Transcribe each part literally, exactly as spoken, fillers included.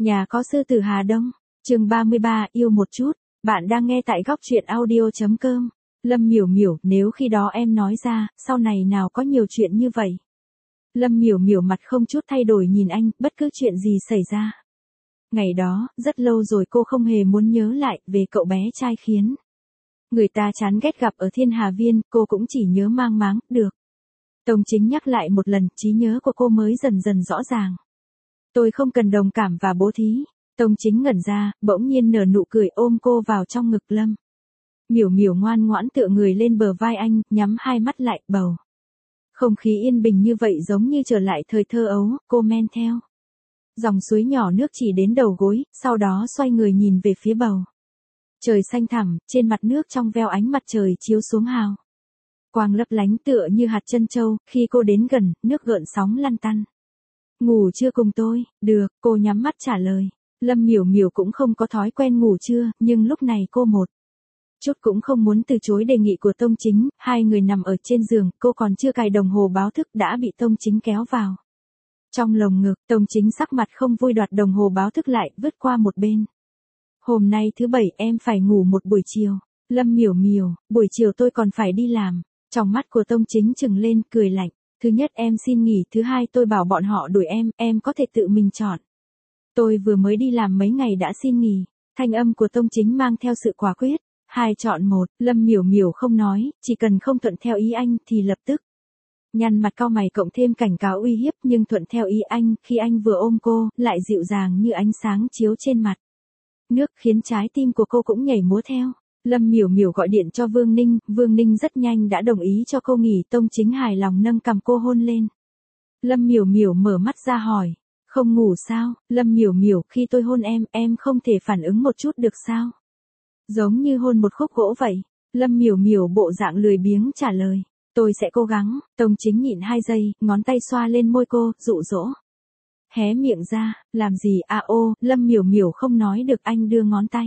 Nhà có sư tử Hà Đông, chương ba mươi ba, yêu một chút, bạn đang nghe tại góc truyện audio.com. Lâm Miểu Miểu, nếu khi đó em nói ra, sau này nào có nhiều chuyện như vậy. Lâm Miểu Miểu mặt không chút thay đổi nhìn anh, bất cứ chuyện gì xảy ra. Ngày đó, rất lâu rồi cô không hề muốn nhớ lại về cậu bé trai khiến người ta chán ghét gặp ở Thiên Hà Viên, cô cũng chỉ nhớ mang máng, được. Tông Chính nhắc lại một lần, trí nhớ của cô mới dần dần rõ ràng. Tôi không cần đồng cảm và bố thí. Tông Chính ngẩn ra, bỗng nhiên nở nụ cười ôm cô vào trong ngực Lâm. Miểu Miểu ngoan ngoãn tựa người lên bờ vai anh, nhắm hai mắt lại, bầu. Không khí yên bình như vậy giống như trở lại thời thơ ấu, cô men theo dòng suối nhỏ nước chỉ đến đầu gối, sau đó xoay người nhìn về phía bầu. Trời xanh thẳm, trên mặt nước trong veo ánh mặt trời chiếu xuống hào quang lấp lánh tựa như hạt trân châu, khi cô đến gần, nước gợn sóng lăn tăn. Ngủ chưa cùng tôi? Được, cô nhắm mắt trả lời. Lâm Miểu Miểu cũng không có thói quen ngủ trưa, nhưng lúc này cô một chút cũng không muốn từ chối đề nghị của Tông Chính, hai người nằm ở trên giường, cô còn chưa cài đồng hồ báo thức đã bị Tông Chính kéo vào trong lồng ngực. Tông Chính sắc mặt không vui đoạt đồng hồ báo thức lại, vứt qua một bên. Hôm nay thứ bảy em phải ngủ một buổi chiều. Lâm Miểu Miểu, buổi chiều tôi còn phải đi làm. Trong mắt của Tông Chính trừng lên, cười lạnh. Thứ nhất em xin nghỉ, thứ hai tôi bảo bọn họ đuổi em, em có thể tự mình chọn. Tôi vừa mới đi làm mấy ngày đã xin nghỉ. Thanh âm của Tông Chính mang theo sự quả quyết. Hai chọn một, Lâm Miểu Miểu không nói, chỉ cần không thuận theo ý anh thì lập tức nhăn mặt cau mày cộng thêm cảnh cáo uy hiếp, nhưng thuận theo ý anh, khi anh vừa ôm cô, lại dịu dàng như ánh sáng chiếu trên mặt nước, khiến trái tim của cô cũng nhảy múa theo. Lâm Miểu Miểu gọi điện cho Vương Ninh, Vương Ninh rất nhanh đã đồng ý cho cô nghỉ. Tông Chính hài lòng nâng cằm cô hôn lên. Lâm Miểu Miểu mở mắt ra hỏi, không ngủ sao? Lâm Miểu Miểu, khi tôi hôn em, em không thể phản ứng một chút được sao? Giống như hôn một khúc gỗ vậy. Lâm Miểu Miểu bộ dạng lười biếng trả lời, tôi sẽ cố gắng. Tông Chính nhịn hai giây, ngón tay xoa lên môi cô, dụ dỗ. Hé miệng ra, làm gì à ô, Lâm Miểu Miểu không nói được, anh đưa ngón tay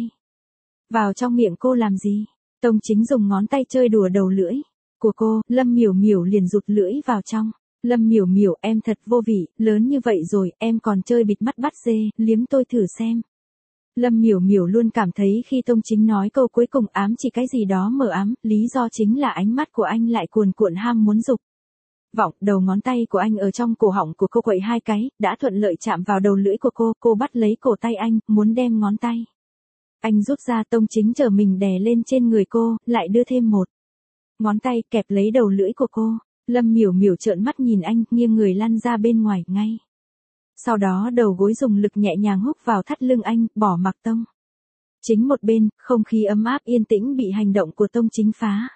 vào trong miệng cô làm gì? Tông Chính dùng ngón tay chơi đùa đầu lưỡi của cô, Lâm Miểu Miểu liền rụt lưỡi vào trong. Lâm Miểu Miểu, em thật vô vị, lớn như vậy rồi, em còn chơi bịt mắt bắt dê, liếm tôi thử xem. Lâm Miểu Miểu luôn cảm thấy khi Tông Chính nói câu cuối cùng ám chỉ cái gì đó mờ ám, lý do chính là ánh mắt của anh lại cuồn cuộn ham muốn dục vọng. Đầu ngón tay của anh ở trong cổ họng của cô quậy hai cái, đã thuận lợi chạm vào đầu lưỡi của cô, cô bắt lấy cổ tay anh, muốn đem ngón tay anh rút ra. Tông Chính chờ mình đè lên trên người cô, lại đưa thêm một ngón tay kẹp lấy đầu lưỡi của cô. Lâm Miểu Miểu trợn mắt nhìn anh, nghiêng người lăn ra bên ngoài, ngay sau đó đầu gối dùng lực nhẹ nhàng húc vào thắt lưng anh, bỏ mặc Tông Chính một bên. Không khí ấm áp yên tĩnh bị hành động của Tông Chính phá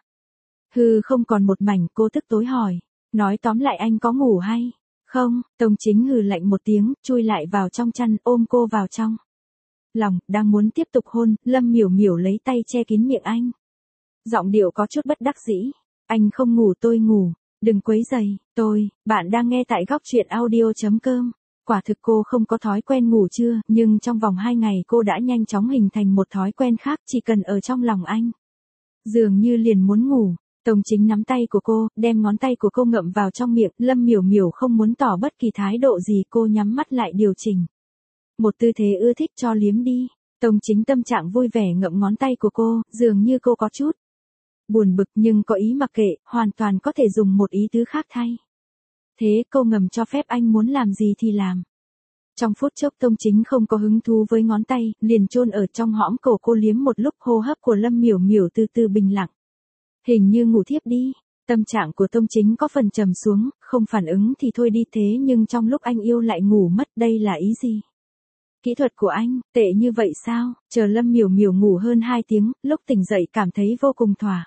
hư không còn một mảnh. Cô tức tối hỏi, nói tóm lại anh có ngủ hay không? Tông Chính hừ lạnh một tiếng, chui lại vào trong chăn, ôm cô vào trong lòng, đang muốn tiếp tục hôn. Lâm Miểu Miểu lấy tay che kín miệng anh, giọng điệu có chút bất đắc dĩ, anh không ngủ tôi ngủ, đừng quấy rầy tôi. Bạn đang nghe tại góc truyện audio.com. Quả thực cô không có thói quen ngủ trưa, nhưng trong vòng hai ngày cô đã nhanh chóng hình thành một thói quen khác, chỉ cần ở trong lòng anh dường như liền muốn ngủ. Tông Chính nắm tay của cô, đem ngón tay của cô ngậm vào trong miệng. Lâm Miểu Miểu không muốn tỏ bất kỳ thái độ gì, cô nhắm mắt lại điều chỉnh một tư thế ưa thích cho liếm đi. Tông Chính tâm trạng vui vẻ ngậm ngón tay của cô, dường như cô có chút buồn bực nhưng có ý mặc kệ, hoàn toàn có thể dùng một ý tứ khác thay thế. Cô ngầm cho phép anh muốn làm gì thì làm. Trong phút chốc Tông Chính không có hứng thú với ngón tay, liền chôn ở trong hõm cổ cô liếm một lúc. Hô hấp của Lâm Miểu Miểu từ từ bình lặng, hình như ngủ thiếp đi. Tâm trạng của Tông Chính có phần trầm xuống, không phản ứng thì thôi đi, thế nhưng trong lúc anh yêu lại ngủ mất, đây là ý gì? Kỹ thuật của anh, tệ như vậy sao? Chờ Lâm Miểu Miểu ngủ hơn hai tiếng, lúc tỉnh dậy cảm thấy vô cùng thỏa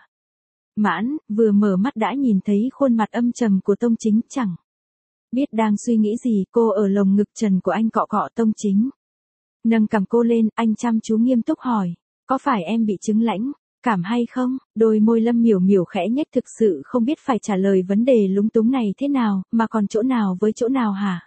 mãn, vừa mở mắt đã nhìn thấy khuôn mặt âm trầm của Tông Chính, chẳng biết đang suy nghĩ gì. Cô ở lồng ngực trần của anh cọ cọ. Tông Chính nâng cằm cô lên, anh chăm chú nghiêm túc hỏi, có phải em bị chứng lãnh cảm hay không? Đôi môi Lâm Miểu Miểu khẽ nhếch, thực sự không biết phải trả lời vấn đề lúng túng này thế nào, mà còn chỗ nào với chỗ nào hả?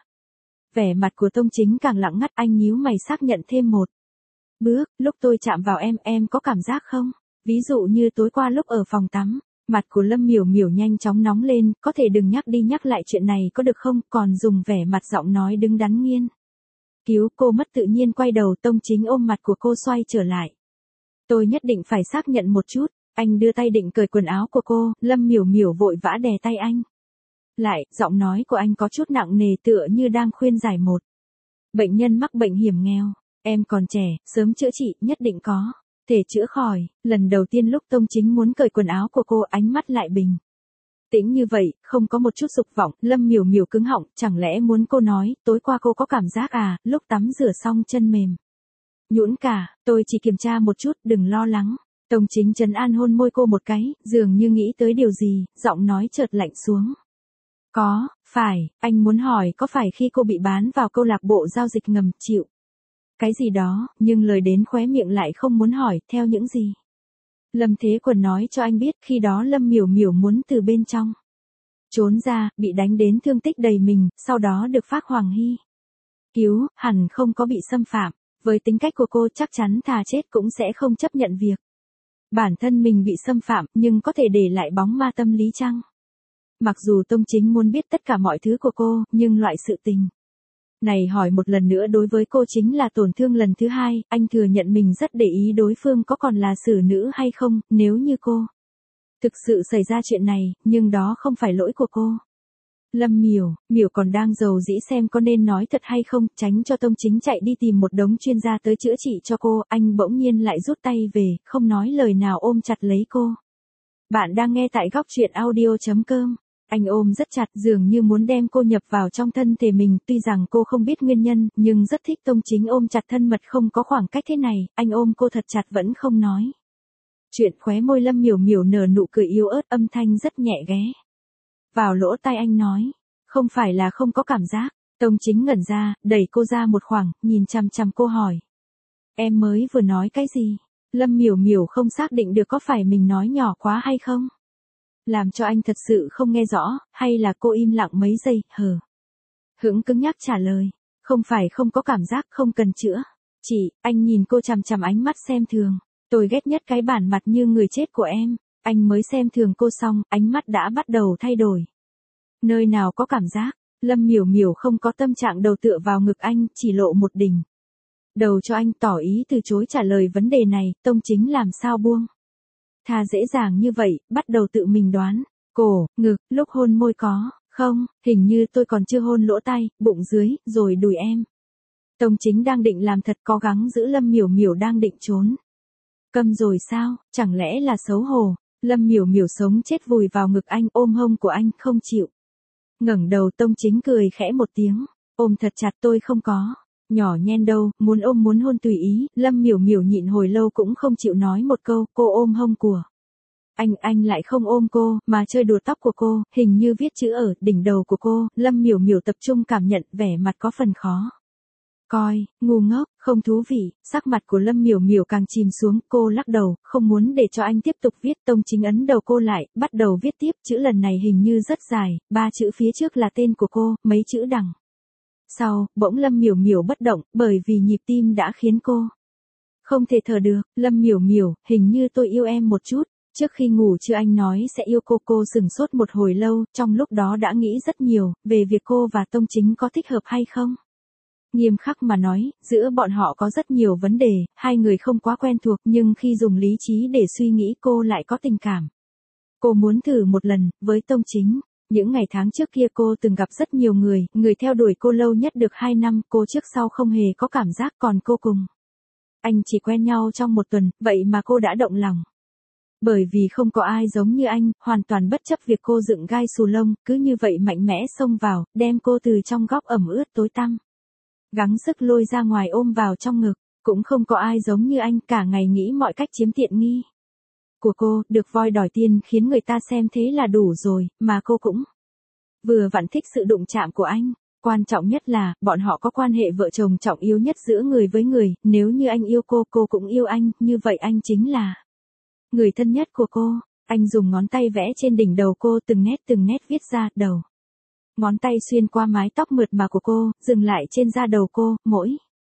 Vẻ mặt của Tông Chính càng lặng ngắt, anh nhíu mày xác nhận thêm một bước, lúc tôi chạm vào em, em có cảm giác không? Ví dụ như tối qua lúc ở phòng tắm. Mặt của Lâm Miểu Miểu nhanh chóng nóng lên, có thể đừng nhắc đi nhắc lại chuyện này có được không? Còn dùng vẻ mặt giọng nói đứng đắn nghiên Cứu cô mất tự nhiên quay đầu, Tông Chính ôm mặt của cô xoay trở lại. Tôi nhất định phải xác nhận một chút. Anh đưa tay định cởi quần áo của cô, Lâm Miểu Miểu vội vã đè tay anh lại, giọng nói của anh có chút nặng nề tựa như đang khuyên giải một bệnh nhân mắc bệnh hiểm nghèo. Em còn trẻ, sớm chữa trị, nhất định có thể chữa khỏi. Lần đầu tiên lúc Tông Chính muốn cởi quần áo của cô, ánh mắt lại bình tĩnh như vậy, không có một chút dục vọng. Lâm Miểu Miểu cứng họng, chẳng lẽ muốn cô nói, tối qua cô có cảm giác à, lúc tắm rửa xong chân mềm nhũn cả. Tôi chỉ kiểm tra một chút, đừng lo lắng. Tông Chính trấn an hôn môi cô một cái, dường như nghĩ tới điều gì, giọng nói chợt lạnh xuống. Có, phải, anh muốn hỏi có phải khi cô bị bán vào câu lạc bộ giao dịch ngầm, chịu cái gì đó, nhưng lời đến khóe miệng lại không muốn hỏi, theo những gì. Lâm Thế Quần nói cho anh biết, khi đó Lâm Miểu Miểu muốn từ bên trong trốn ra, bị đánh đến thương tích đầy mình, sau đó được Phác Hoàng Hy cứu, hẳn không có bị xâm phạm. Với tính cách của cô chắc chắn thà chết cũng sẽ không chấp nhận việc bản thân mình bị xâm phạm, nhưng có thể để lại bóng ma tâm lý chăng? Mặc dù Tông Chính muốn biết tất cả mọi thứ của cô, nhưng loại sự tình này hỏi một lần nữa đối với cô chính là tổn thương lần thứ hai. Anh thừa nhận mình rất để ý đối phương có còn là xử nữ hay không, nếu như cô thực sự xảy ra chuyện này, nhưng đó không phải lỗi của cô. Lâm Miểu, Miểu còn đang dầu dĩ xem có nên nói thật hay không, tránh cho Tông Chính chạy đi tìm một đống chuyên gia tới chữa trị cho cô. Anh bỗng nhiên lại rút tay về, không nói lời nào ôm chặt lấy cô. Bạn đang nghe tại góc truyện audio chấm com. Anh ôm rất chặt, dường như muốn đem cô nhập vào trong thân thể mình. Tuy rằng cô không biết nguyên nhân, nhưng rất thích Tông Chính ôm chặt thân mật không có khoảng cách thế này. Anh ôm cô thật chặt vẫn không nói chuyện. Khóe môi Lâm Miểu Miểu nở nụ cười yếu ớt, âm thanh rất nhẹ ghé vào lỗ tai anh nói. Không phải là không có cảm giác. Tông Chính ngẩn ra, đẩy cô ra một khoảng, nhìn chằm chằm cô hỏi. Em mới vừa nói cái gì? Lâm Miểu Miểu không xác định được có phải mình nói nhỏ quá hay không. Làm cho anh thật sự không nghe rõ, hay là cô im lặng mấy giây, hờ hững cứng nhắc trả lời. Không phải không có cảm giác, không cần chữa. Chỉ, anh nhìn cô chằm chằm ánh mắt xem thường. Tôi ghét nhất cái bản mặt như người chết của em. Anh mới xem thường cô xong, ánh mắt đã bắt đầu thay đổi. Nơi nào có cảm giác? Lâm Miểu Miểu không có tâm trạng đầu tựa vào ngực anh, chỉ lộ một đỉnh đầu cho anh, tỏ ý từ chối trả lời vấn đề này. Tông Chính làm sao buông thà dễ dàng như vậy, bắt đầu tự mình đoán. Cổ, ngực, lúc hôn môi có không, hình như tôi còn chưa hôn lỗ tai, bụng dưới, rồi đùi em. Tông Chính đang định làm thật, cố gắng giữ Lâm Miểu Miểu đang định trốn câm rồi sao, chẳng lẽ là xấu hổ. Lâm Miểu Miểu sống chết vùi vào ngực anh, ôm hông của anh, không chịu ngẩng đầu. Tông Chính cười khẽ một tiếng, ôm thật chặt. Tôi không có nhỏ nhen đâu, muốn ôm muốn hôn tùy ý. Lâm Miểu Miểu nhịn hồi lâu cũng không chịu nói một câu. Cô ôm hông của anh, anh lại không ôm cô, mà chơi đùa tóc của cô, hình như viết chữ ở đỉnh đầu của cô. Lâm Miểu Miểu tập trung cảm nhận, vẻ mặt có phần khó coi, ngu ngốc, không thú vị. Sắc mặt của Lâm Miểu Miểu càng chìm xuống, cô lắc đầu, không muốn để cho anh tiếp tục viết. Tông Chính ấn đầu cô lại, bắt đầu viết tiếp. Chữ lần này hình như rất dài, ba chữ phía trước là tên của cô, mấy chữ đằng sau. Bỗng Lâm Miểu Miểu bất động, bởi vì nhịp tim đã khiến cô không thể thở được. Lâm Miểu Miểu, hình như tôi yêu em một chút. Trước khi ngủ chưa anh nói sẽ yêu cô. Cô sừng sốt một hồi lâu, trong lúc đó đã nghĩ rất nhiều, về việc cô và Tông Chính có thích hợp hay không. Nghiêm khắc mà nói, giữa bọn họ có rất nhiều vấn đề, hai người không quá quen thuộc, nhưng khi dùng lý trí để suy nghĩ cô lại có tình cảm. Cô muốn thử một lần, với Tông Chính. Những ngày tháng trước kia cô từng gặp rất nhiều người, người theo đuổi cô lâu nhất được hai năm, cô trước sau không hề có cảm giác, còn cô cùng anh chỉ quen nhau trong một tuần, vậy mà cô đã động lòng. Bởi vì không có ai giống như anh, hoàn toàn bất chấp việc cô dựng gai xù lông, cứ như vậy mạnh mẽ xông vào, đem cô từ trong góc ẩm ướt tối tăm gắng sức lôi ra ngoài ôm vào trong ngực. Cũng không có ai giống như anh, cả ngày nghĩ mọi cách chiếm tiện nghi của cô, được voi đòi tiền khiến người ta xem thế là đủ rồi, mà cô cũng vừa vặn thích sự đụng chạm của anh. Quan trọng nhất là, bọn họ có quan hệ vợ chồng trọng yếu nhất giữa người với người. Nếu như anh yêu cô, cô cũng yêu anh, như vậy anh chính là người thân nhất của cô. Anh dùng ngón tay vẽ trên đỉnh đầu cô, từng nét từng nét viết ra, đầu ngón tay xuyên qua mái tóc mượt mà của cô, dừng lại trên da đầu cô, mỗi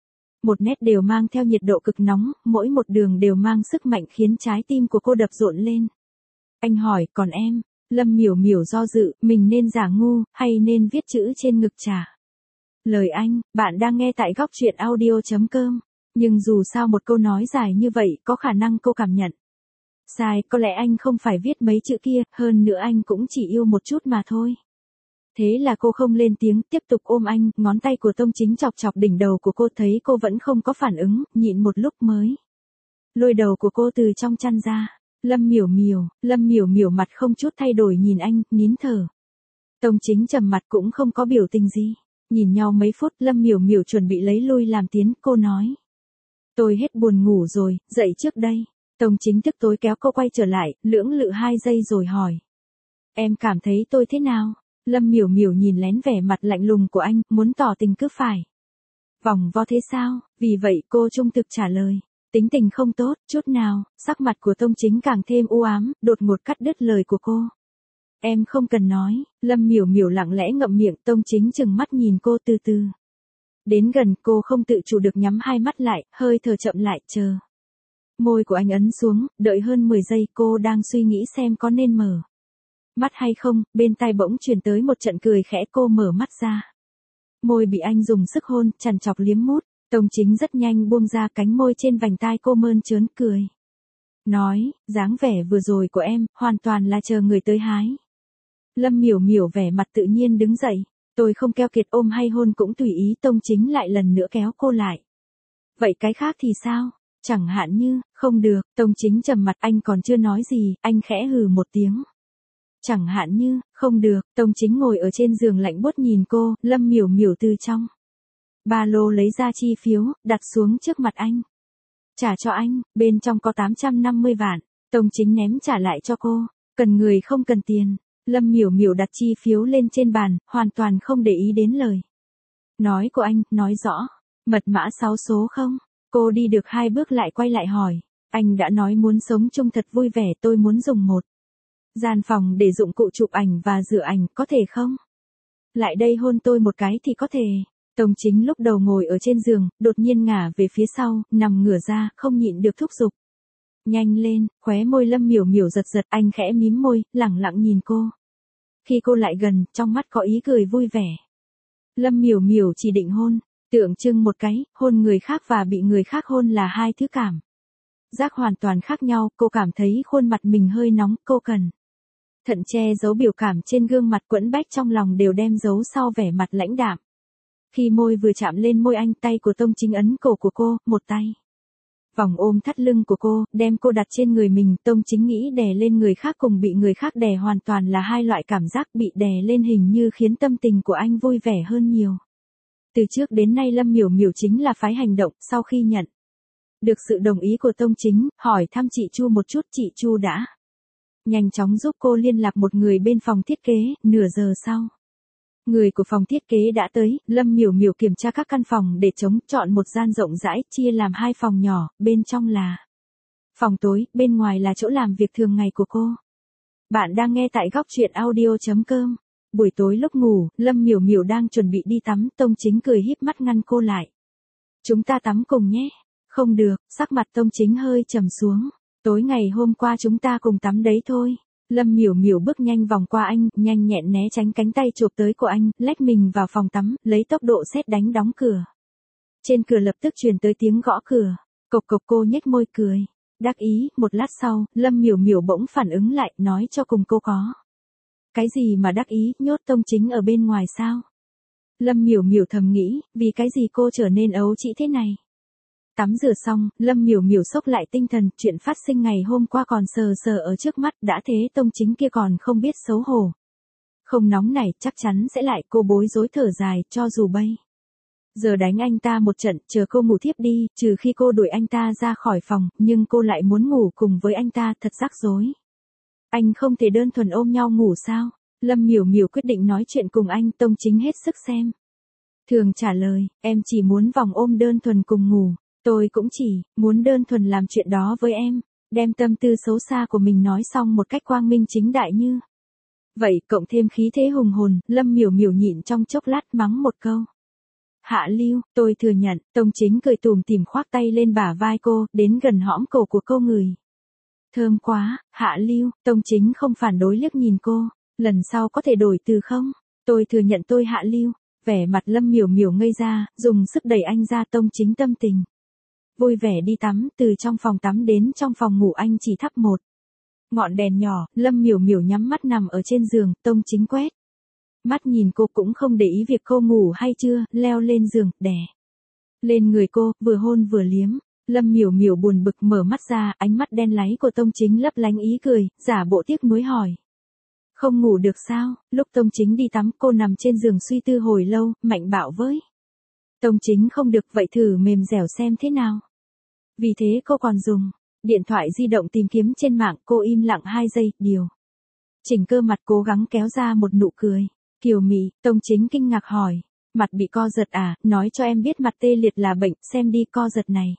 một nét đều mang theo nhiệt độ cực nóng, mỗi một đường đều mang sức mạnh khiến trái tim của cô đập rộn lên. Anh hỏi, còn em? Lâm Miểu Miểu do dự, mình nên giả ngu, hay nên viết chữ trên ngực trả Lời anh, bạn đang nghe tại góc chuyện audio chấm com. Nhưng dù sao một câu nói dài như vậy có khả năng cô cảm nhận. Sai, có lẽ anh không phải viết mấy chữ kia, hơn nữa anh cũng chỉ yêu một chút mà thôi. Thế là cô không lên tiếng, tiếp tục ôm anh, ngón tay của Tông Chính chọc chọc đỉnh đầu của cô, thấy cô vẫn không có phản ứng, nhịn một lúc mới lôi đầu của cô từ trong chăn ra. Lâm Miểu Miểu, Lâm Miểu Miểu mặt không chút thay đổi nhìn anh, nín thở. Tông Chính trầm mặt cũng không có biểu tình gì. Nhìn nhau mấy phút, Lâm Miểu Miểu chuẩn bị lấy lui làm tiến, cô nói. Tôi hết buồn ngủ rồi, dậy trước đây. Tông Chính tức tối kéo cô quay trở lại, lưỡng lự hai giây rồi hỏi. Em cảm thấy tôi thế nào? Lâm Miểu Miểu nhìn lén vẻ mặt lạnh lùng của anh, muốn tỏ tình cứ phải. Vòng vo thế sao? Vì vậy cô trung thực trả lời. Tính tình không tốt, chút nào. Sắc mặt của Tông Chính càng thêm u ám, đột ngột cắt đứt lời của cô. Em không cần nói. Lâm Miểu Miểu lặng lẽ ngậm miệng, Tông Chính chừng mắt nhìn cô từ từ. Đến gần, cô không tự chủ được nhắm hai mắt lại, hơi thở chậm lại, chờ. Môi của anh ấn xuống, đợi hơn mười giây, cô đang suy nghĩ xem có nên mở mắt hay không, bên tai bỗng truyền tới một trận cười khẽ, cô mở mắt ra. Môi bị anh dùng sức hôn, chằn chọc liếm mút, Tông Chính rất nhanh buông ra, cánh môi trên vành tai cô mơn trớn cười. Nói, dáng vẻ vừa rồi của em, hoàn toàn là chờ người tới hái. Lâm Miểu Miểu vẻ mặt tự nhiên đứng dậy, tôi không keo kiệt, ôm hay hôn cũng tùy ý. Tông Chính lại lần nữa kéo cô lại. Vậy cái khác thì sao? Chẳng hạn như, không được. Tông Chính trầm mặt, anh còn chưa nói gì, anh khẽ hừ một tiếng. Chẳng hạn như, không được. Tông Chính ngồi ở trên giường lạnh buốt nhìn cô. Lâm Miểu Miểu từ trong ba lô lấy ra chi phiếu, đặt xuống trước mặt anh. Trả cho anh, bên trong có tám trăm năm mươi vạn. Tông Chính ném trả lại cho cô. Cần người không cần tiền. Lâm Miểu Miểu đặt chi phiếu lên trên bàn, hoàn toàn không để ý đến lời nói của anh, nói rõ. Mật mã sáu số không? Cô đi được hai bước lại quay lại hỏi. Anh đã nói muốn sống chung thật vui vẻ, tôi muốn dùng một gian phòng để dụng cụ chụp ảnh và rửa ảnh, có thể không? Lại đây hôn tôi một cái thì có thể. Tông Chính lúc đầu ngồi ở trên giường, đột nhiên ngả về phía sau, nằm ngửa ra, không nhịn được thúc giục. Nhanh lên, khóe môi Lâm Miểu Miểu giật giật, anh khẽ mím môi, lẳng lặng nhìn cô. Khi cô lại gần, trong mắt có ý cười vui vẻ. Lâm Miểu Miểu chỉ định hôn, tượng trưng một cái, hôn người khác và bị người khác hôn là hai thứ cảm giác hoàn toàn khác nhau. Cô cảm thấy khuôn mặt mình hơi nóng, cô cần thận che giấu biểu cảm trên gương mặt, quẫn bách trong lòng đều đem giấu sau vẻ mặt lãnh đạm. Khi môi vừa chạm lên môi anh, tay của Tông Chính ấn cổ của cô, một tay vòng ôm thắt lưng của cô, đem cô đặt trên người mình. Tông Chính nghĩ đè lên người khác cùng bị người khác đè hoàn toàn là hai loại cảm giác, bị đè lên hình như khiến tâm tình của anh vui vẻ hơn nhiều. Từ trước đến nay Lâm Miểu Miểu chính là phái hành động. Sau khi nhận được sự đồng ý của Tông Chính, hỏi thăm chị Chu một chút, chị Chu đã nhanh chóng giúp cô liên lạc một người bên phòng thiết kế. Nửa giờ sau, người của phòng thiết kế đã tới. Lâm Miểu Miểu kiểm tra các căn phòng để trống, chọn một gian rộng rãi, chia làm hai phòng nhỏ, bên trong là phòng tối, bên ngoài là chỗ làm việc thường ngày của cô. Bạn đang nghe tại góc chuyện audio chấm com. Buổi tối lúc ngủ, Lâm Miểu Miểu đang chuẩn bị đi tắm, Tông Chính cười híp mắt ngăn cô lại. Chúng ta tắm cùng nhé. Không được, sắc mặt Tông Chính hơi trầm xuống. Tối ngày hôm qua chúng ta cùng tắm đấy thôi. Lâm Miểu Miểu bước nhanh vòng qua anh, nhanh nhẹn né tránh cánh tay chộp tới của anh, lách mình vào phòng tắm, lấy tốc độ sét đánh đóng cửa. Trên cửa lập tức truyền tới tiếng gõ cửa. Cộc cộc, cô nhếch môi cười. Đắc ý. Một lát sau, Lâm Miểu Miểu bỗng phản ứng lại, nói cho cùng cô có cái gì mà đắc ý, nhốt Tông Chính ở bên ngoài sao? Lâm Miểu Miểu thầm nghĩ, vì cái gì cô trở nên ấu trĩ thế này? Tắm rửa xong, Lâm Miểu Miểu xốc lại tinh thần, chuyện phát sinh ngày hôm qua còn sờ sờ ở trước mắt, đã thế Tông Chính kia còn không biết xấu hổ. Không nóng này, chắc chắn sẽ lại, cô bối rối thở dài, cho dù bây giờ đánh anh ta một trận, chờ cô ngủ thiếp đi, trừ khi cô đuổi anh ta ra khỏi phòng, nhưng cô lại muốn ngủ cùng với anh ta, thật rắc rối. Anh không thể đơn thuần ôm nhau ngủ sao? Lâm Miểu Miểu quyết định nói chuyện cùng anh. Tông Chính hết sức xem thường trả lời, em chỉ muốn vòng ôm đơn thuần cùng ngủ. Tôi cũng chỉ muốn đơn thuần làm chuyện đó với em. Đem tâm tư xấu xa của mình nói xong một cách quang minh chính đại như vậy, cộng thêm khí thế hùng hồn. Lâm Miểu Miểu nhịn trong chốc lát mắng một câu. Hạ lưu, tôi thừa nhận. Tông Chính cười tủm tỉm khoác tay lên bả vai cô, đến gần hõm cổ của cô ngửi. Thơm quá. Hạ lưu. Tông Chính không phản đối, liếc nhìn cô. Lần sau có thể đổi từ không? Tôi thừa nhận tôi hạ lưu. Vẻ mặt Lâm Miểu Miểu ngây ra, dùng sức đẩy anh ra. Tông Chính tâm tình vui vẻ đi tắm, từ trong phòng tắm đến trong phòng ngủ anh chỉ thắp một ngọn đèn nhỏ. Lâm Miểu Miểu nhắm mắt nằm ở trên giường, Tông Chính quét mắt nhìn cô cũng không để ý việc cô ngủ hay chưa, leo lên giường, đè lên người cô, vừa hôn vừa liếm. Lâm Miểu Miểu buồn bực mở mắt ra, ánh mắt đen láy của Tông Chính lấp lánh ý cười, giả bộ tiếc nuối hỏi. Không ngủ được sao? Lúc Tông Chính đi tắm, cô nằm trên giường suy tư hồi lâu, mạnh bạo với. Tông Chính không được, vậy thử mềm dẻo xem thế nào. Vì thế cô còn dùng điện thoại di động tìm kiếm trên mạng. Cô im lặng hai giây, điều chỉnh cơ mặt, cố gắng kéo ra một nụ cười kiều mị. Tông Chính kinh ngạc hỏi, mặt bị co giật à? Nói cho em biết mặt tê liệt là bệnh, xem đi co giật này.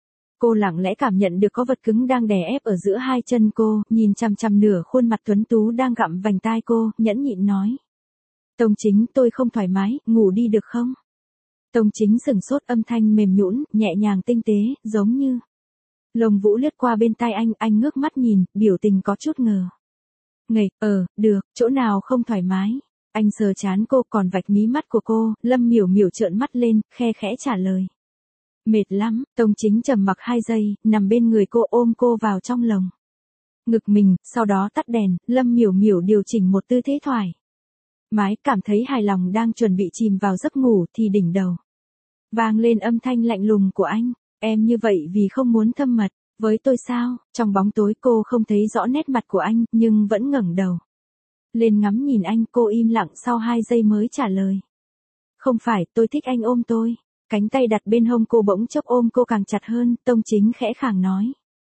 Cô lặng lẽ cảm nhận được có vật cứng đang đè ép ở giữa hai chân cô, nhìn chằm chằm nửa khuôn mặt tuấn tú đang gặm vành tai cô, nhẫn nhịn nói. Tông Chính, tôi không thoải mái, ngủ đi được không? Tông Chính sửng sốt, âm thanh mềm nhũn, nhẹ nhàng tinh tế, giống như lông vũ lướt qua bên tai anh. Anh ngước mắt nhìn, biểu tình có chút ngờ ngây. Ờ, được, chỗ nào không thoải mái? Anh sờ trán cô, còn vạch mí mắt của cô. Lâm Miểu Miểu trợn mắt lên, khe khẽ trả lời. Mệt lắm. Tông Chính trầm mặc hai giây, nằm bên người cô, ôm cô vào trong lồng ngực mình, sau đó tắt đèn. Lâm Miểu Miểu điều chỉnh một tư thế thoải mái, cảm thấy hài lòng, đang chuẩn bị chìm vào giấc ngủ thì đỉnh đầu vang lên âm thanh lạnh lùng của anh. Em như vậy vì không muốn thâm mật với tôi sao? Trong bóng tối cô không thấy rõ nét mặt của anh, nhưng vẫn ngẩng đầu lên ngắm nhìn anh. Cô im lặng sau hai giây mới trả lời. Không phải, tôi thích anh ôm tôi. Cánh tay đặt bên hông cô bỗng chốc ôm cô càng chặt hơn. Tông Chính khẽ khàng nói.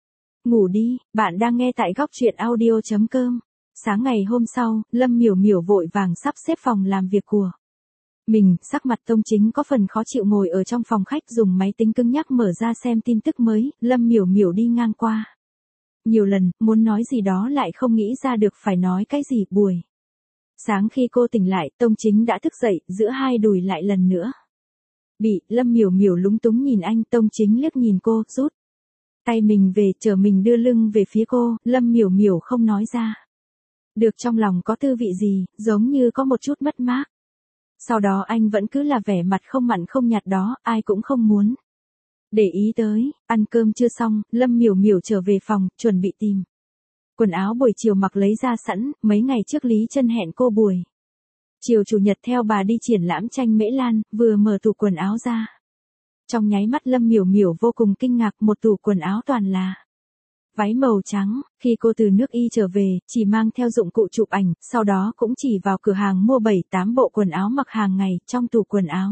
Ngủ đi. Bạn đang nghe tại góc truyện audio chấm com. Sáng ngày hôm sau, Lâm Miểu Miểu vội vàng sắp xếp phòng làm việc của mình. Sắc mặt Tông Chính có phần khó chịu, ngồi ở trong phòng khách dùng máy tính cứng nhắc mở ra xem tin tức mới. Lâm Miểu Miểu đi ngang qua nhiều lần, muốn nói gì đó lại không nghĩ ra được phải nói cái gì. Buổi sáng khi cô tỉnh lại, Tông Chính đã thức dậy, giữa hai đùi lại lần nữa bị. Lâm Miểu Miểu lúng túng nhìn anh. Tông Chính liếc nhìn cô, rút tay mình về, chờ mình đưa lưng về phía cô. Lâm Miểu Miểu không nói ra được trong lòng có tư vị gì, giống như có một chút mất mát. Sau đó anh vẫn cứ là vẻ mặt không mặn không nhạt đó, ai cũng không muốn để ý tới. Ăn cơm chưa xong, Lâm Miểu Miểu trở về phòng, chuẩn bị tìm quần áo buổi chiều mặc lấy ra sẵn. Mấy ngày trước Lý Chân hẹn cô buổi chiều chủ nhật theo bà đi triển lãm tranh Mễ Lan. Vừa mở tủ quần áo ra, trong nháy mắt Lâm Miểu Miểu vô cùng kinh ngạc. Một tủ quần áo toàn là váy màu trắng. Khi cô từ nước Y trở về, chỉ mang theo dụng cụ chụp ảnh, sau đó cũng chỉ vào cửa hàng mua bảy tám bộ quần áo mặc hàng ngày. Trong tủ quần áo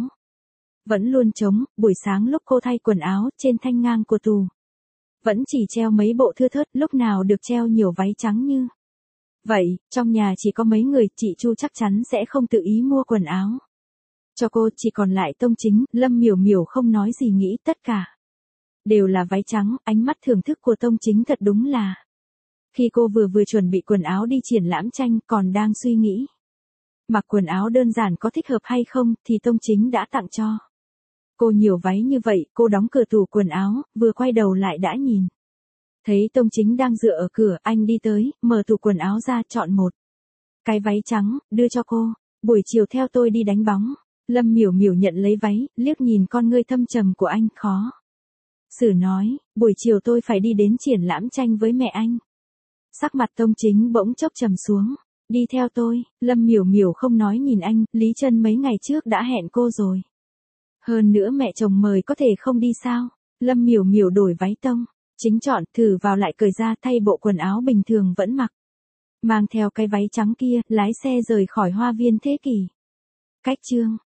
vẫn luôn trống. Buổi sáng lúc cô thay quần áo, trên thanh ngang của tủ vẫn chỉ treo mấy bộ thưa thớt, lúc nào được treo nhiều váy trắng như vậy. Trong nhà chỉ có mấy người, chị Chu chắc chắn sẽ không tự ý mua quần áo cho cô, chỉ còn lại Tông Chính. Lâm Miểu Miểu không nói gì, nghĩ tất cả đều là váy trắng. Ánh mắt thưởng thức của Tông Chính thật đúng là. Khi cô vừa vừa chuẩn bị quần áo đi triển lãm tranh, còn đang suy nghĩ mặc quần áo đơn giản có thích hợp hay không, thì Tông Chính đã tặng cho cô nhiều váy như vậy. Cô đóng cửa tủ quần áo, vừa quay đầu lại đã nhìn thấy Tông Chính đang dựa ở cửa. Anh đi tới, mở tủ quần áo ra, chọn một cái váy trắng, đưa cho cô. Buổi chiều theo tôi đi đánh bóng. Lâm Miểu Miểu nhận lấy váy, liếc nhìn con ngươi thâm trầm của anh, khó xử nói. Buổi chiều tôi phải đi đến triển lãm tranh với mẹ anh. Sắc mặt Tông Chính bỗng chốc trầm xuống. Đi theo tôi. Lâm Miểu Miểu không nói nhìn anh. Lý Chân mấy ngày trước đã hẹn cô rồi. Hơn nữa mẹ chồng mời, có thể không đi sao? Lâm Miểu Miểu đổi váy Tông Chính chọn, thử vào lại cởi ra, thay bộ quần áo bình thường vẫn mặc, mang theo cái váy trắng kia, lái xe rời khỏi Hoa viên Thế Kỷ. Cách chương